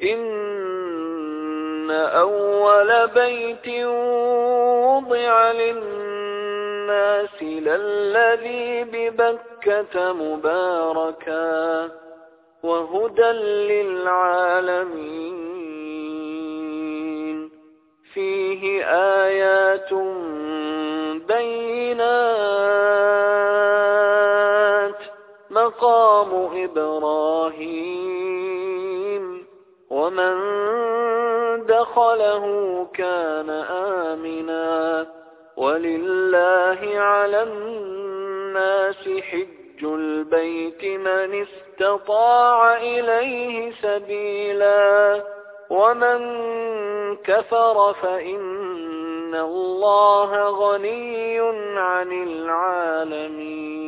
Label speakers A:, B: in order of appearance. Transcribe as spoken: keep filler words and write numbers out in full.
A: إن أول بيت وضع للناس للذي ببكة مباركا وهدى للعالمين فيه آيات بينات مقام إبراهيم ومن دخله كان آمنا ولله على الناس حج البيت من استطاع إليه سبيلا ومن كفر فإن الله غني عن العالمين